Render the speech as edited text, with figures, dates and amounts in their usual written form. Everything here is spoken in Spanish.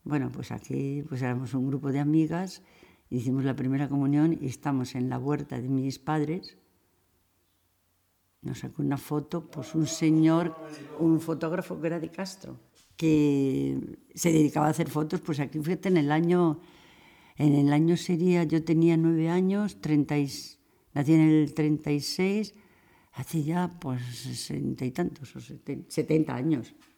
Bueno, pues aquí pues éramos un grupo de amigas, hicimos la primera comunión y estamos en la huerta de mis padres. Nos sacó una foto, pues un señor, un fotógrafo que era de Castro, que se dedicaba a hacer fotos. Pues aquí, fíjate, en el año sería, yo tenía 9 años, nací en el 36, hace ya pues 60 y tantos, o 70 años.